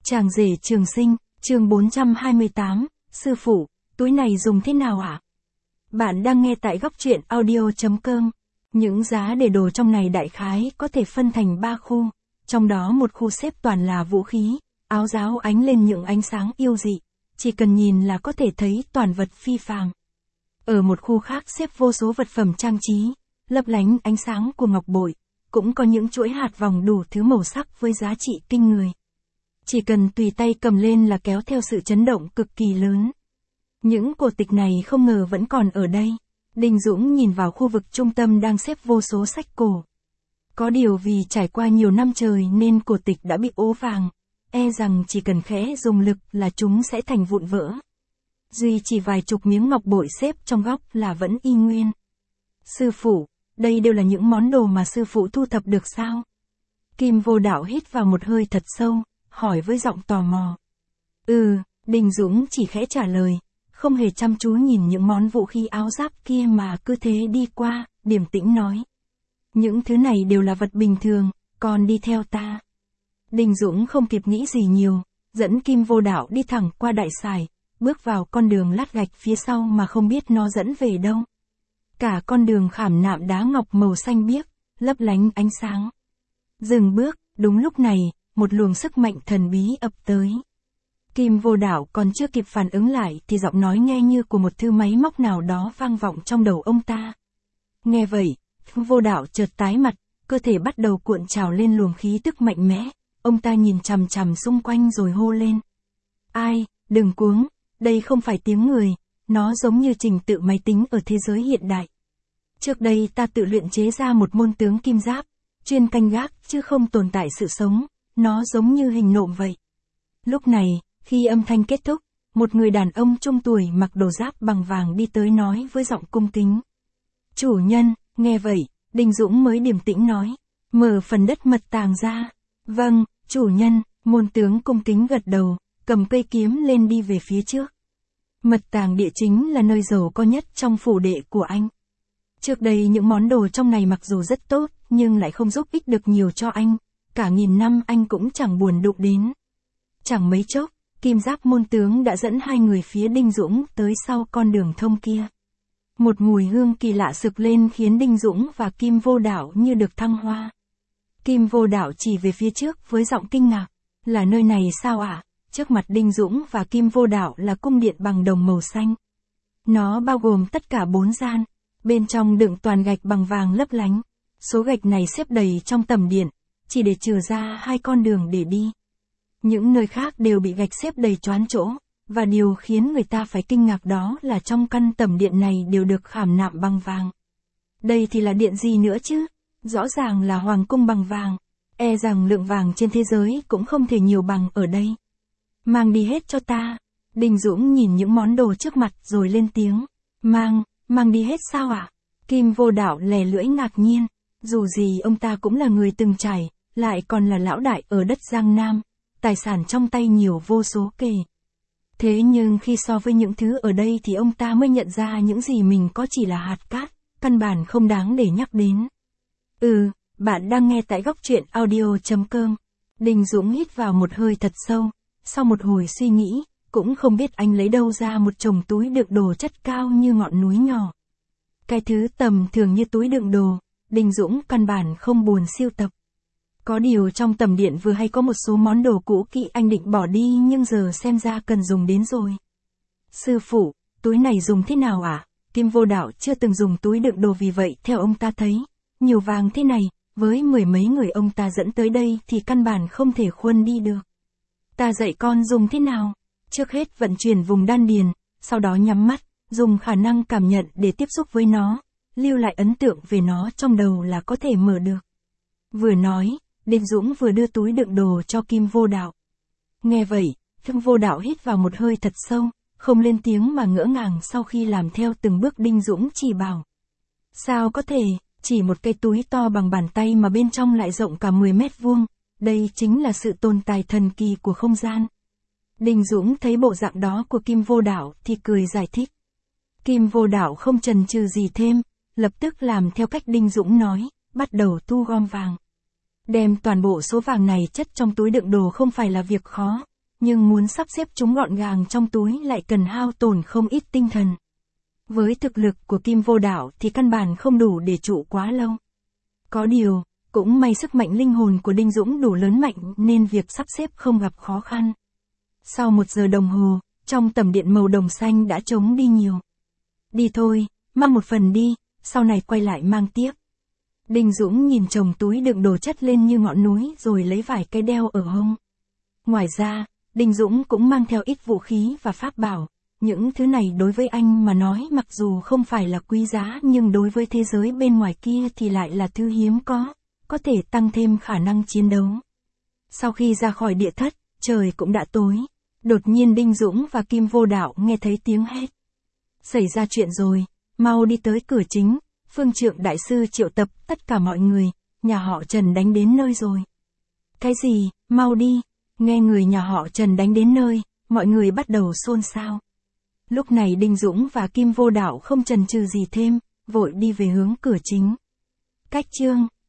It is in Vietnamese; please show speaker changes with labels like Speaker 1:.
Speaker 1: Chàng rể trường sinh, chương 428, sư phụ, túi này dùng thế nào ạ? Bạn đang nghe tại góc truyện audio.com. Những giá để đồ trong này đại khái có thể phân thành 3 khu, trong đó một khu xếp toàn là vũ khí, áo giáo ánh lên những ánh sáng yêu dị, chỉ cần nhìn là có thể thấy toàn vật phi phàm. Ở một khu khác xếp vô số vật phẩm trang trí, lấp lánh ánh sáng của ngọc bội, cũng có những chuỗi hạt vòng đủ thứ màu sắc với giá trị kinh người. Chỉ cần tùy tay cầm lên là kéo theo sự chấn động cực kỳ lớn. Những cổ tịch này không ngờ vẫn còn ở đây. Đinh Dũng nhìn vào khu vực trung tâm đang xếp vô số sách cổ. Có điều vì trải qua nhiều năm trời nên cổ tịch đã bị ố vàng, e rằng chỉ cần khẽ dùng lực là chúng sẽ thành vụn vỡ. Duy chỉ vài chục miếng ngọc bội xếp trong góc là vẫn y nguyên. Sư phụ, đây đều là những món đồ mà sư phụ thu thập được sao? Kim Vô Đạo hít vào một hơi thật sâu, hỏi với giọng tò mò. Đinh Dũng chỉ khẽ trả lời, không hề chăm chú nhìn những món vũ khí áo giáp kia mà cứ thế đi qua, điềm tĩnh nói. Những thứ này đều là vật bình thường, còn đi theo ta. Đinh Dũng không kịp nghĩ gì nhiều, dẫn Kim Vô Đạo đi thẳng qua đại sảnh, bước vào con đường lát gạch phía sau mà không biết nó dẫn về đâu. Cả con đường khảm nạm đá ngọc màu xanh biếc, lấp lánh ánh sáng. Dừng bước, đúng lúc này, một luồng sức mạnh thần bí ập tới. Kim Vô Đạo còn chưa kịp phản ứng lại thì giọng nói nghe như của một thứ máy móc nào đó vang vọng trong đầu ông ta. Nghe vậy, Vô Đạo chợt tái mặt, cơ thể bắt đầu cuộn trào lên luồng khí tức mạnh mẽ, ông ta nhìn chằm chằm xung quanh rồi hô lên. Ai, đừng cuống, đây không phải tiếng người, nó giống như trình tự máy tính ở thế giới hiện đại. Trước đây ta tự luyện chế ra một môn tướng kim giáp, chuyên canh gác chứ không tồn tại sự sống, nó giống như hình nộm vậy. Lúc này, khi âm thanh kết thúc, một người đàn ông trung tuổi mặc đồ giáp bằng vàng đi tới nói với giọng cung kính. Chủ nhân, nghe vậy, Đinh Dũng mới điềm tĩnh nói, mở phần đất mật tàng ra. Vâng, chủ nhân, môn tướng cung kính gật đầu, cầm cây kiếm lên đi về phía trước. Mật tàng địa chính là nơi giàu có nhất trong phủ đệ của anh. Trước đây những món đồ trong này mặc dù rất tốt, nhưng lại không giúp ích được nhiều cho anh, cả nghìn năm anh cũng chẳng buồn đụng đến. Chẳng mấy chốc, kim giáp môn tướng đã dẫn hai người phía Đinh Dũng tới sau con đường thông kia. Một mùi hương kỳ lạ sực lên khiến Đinh Dũng và Kim Vô Đạo như được thăng hoa. Kim Vô Đạo chỉ về phía trước với giọng kinh ngạc, là nơi này sao ạ? Trước mặt Đinh Dũng và Kim Vô Đạo là cung điện bằng đồng màu xanh. Nó bao gồm tất cả 4 gian, bên trong đựng toàn gạch bằng vàng lấp lánh. Số gạch này xếp đầy trong tầm điện, chỉ để trừ ra 2 con đường để đi. Những nơi khác đều bị gạch xếp đầy choán chỗ, và điều khiến người ta phải kinh ngạc đó là trong căn tầm điện này đều được khảm nạm bằng vàng. Đây thì là điện gì nữa chứ? Rõ ràng là hoàng cung bằng vàng, e rằng lượng vàng trên thế giới cũng không thể nhiều bằng ở đây. Mang đi hết cho ta. Đinh Dũng nhìn những món đồ trước mặt rồi lên tiếng. Mang đi hết sao ạ? Kim Vô Đạo lè lưỡi ngạc nhiên. Dù gì ông ta cũng là người từng trải, lại còn là lão đại ở đất Giang Nam, tài sản trong tay nhiều vô số kể. Thế nhưng khi so với những thứ ở đây thì ông ta mới nhận ra những gì mình có chỉ là hạt cát, căn bản không đáng để nhắc đến. Bạn đang nghe tại góc truyện audio.com. Đinh Dũng hít vào một hơi thật sâu, sau một hồi suy nghĩ, cũng không biết anh lấy đâu ra một chồng túi đựng đồ chất cao như ngọn núi nhỏ. Cái thứ tầm thường như túi đựng đồ, Đinh Dũng căn bản không buồn siêu tập. Có điều trong tầm điện vừa hay có một số món đồ cũ kỹ anh định bỏ đi nhưng giờ xem ra cần dùng đến rồi. Sư phụ, túi này dùng thế nào ạ? Kim Vô Đạo chưa từng dùng túi đựng đồ vì vậy theo ông ta thấy, nhiều vàng thế này, với 10 mấy người ông ta dẫn tới đây thì căn bản không thể khuân đi được. Ta dạy con dùng thế nào? Trước hết vận chuyển vùng đan điền, sau đó nhắm mắt, dùng khả năng cảm nhận để tiếp xúc với nó, lưu lại ấn tượng về nó trong đầu là có thể mở được. Vừa nói, Đinh Dũng vừa đưa túi đựng đồ cho Kim Vô Đạo. Nghe vậy, Kim Vô Đạo hít vào một hơi thật sâu, không lên tiếng mà ngỡ ngàng sau khi làm theo từng bước Đinh Dũng chỉ bảo. Sao có thể, chỉ một cái túi to bằng bàn tay mà bên trong lại rộng cả 10 mét vuông, đây chính là sự tồn tại thần kỳ của không gian. Đinh Dũng thấy bộ dạng đó của Kim Vô Đạo thì cười giải thích. Kim Vô Đạo không chần chừ gì thêm, lập tức làm theo cách Đinh Dũng nói, bắt đầu thu gom vàng. Đem toàn bộ số vàng này chất trong túi đựng đồ không phải là việc khó, nhưng muốn sắp xếp chúng gọn gàng trong túi lại cần hao tổn không ít tinh thần. Với thực lực của Kim Vô Đạo thì căn bản không đủ để trụ quá lâu. Có điều, cũng may sức mạnh linh hồn của Đinh Dũng đủ lớn mạnh nên việc sắp xếp không gặp khó khăn. Sau 1 giờ đồng hồ, trong tầm điện màu đồng xanh đã trống đi nhiều. Đi thôi, mang một phần đi, sau này quay lại mang tiếp. Đinh Dũng nhìn chồng túi đựng đồ chất lên như ngọn núi rồi lấy vài cái đeo ở hông. Ngoài ra, Đinh Dũng cũng mang theo ít vũ khí và pháp bảo. Những thứ này đối với anh mà nói mặc dù không phải là quý giá nhưng đối với thế giới bên ngoài kia thì lại là thứ hiếm có thể tăng thêm khả năng chiến đấu. Sau khi ra khỏi địa thất, trời cũng đã tối. Đột nhiên Đinh Dũng và Kim Vô Đạo nghe thấy tiếng hét. Xảy ra chuyện rồi, mau đi tới cửa chính, Phương Trượng Đại Sư triệu tập tất cả mọi người, nhà họ Trần đánh đến nơi rồi. Cái gì, mau đi, nghe người nhà họ Trần đánh đến nơi, mọi người bắt đầu xôn xao. Lúc này Đinh Dũng và Kim Vô Đạo không chần chừ gì thêm, vội đi về hướng cửa chính. Cách chương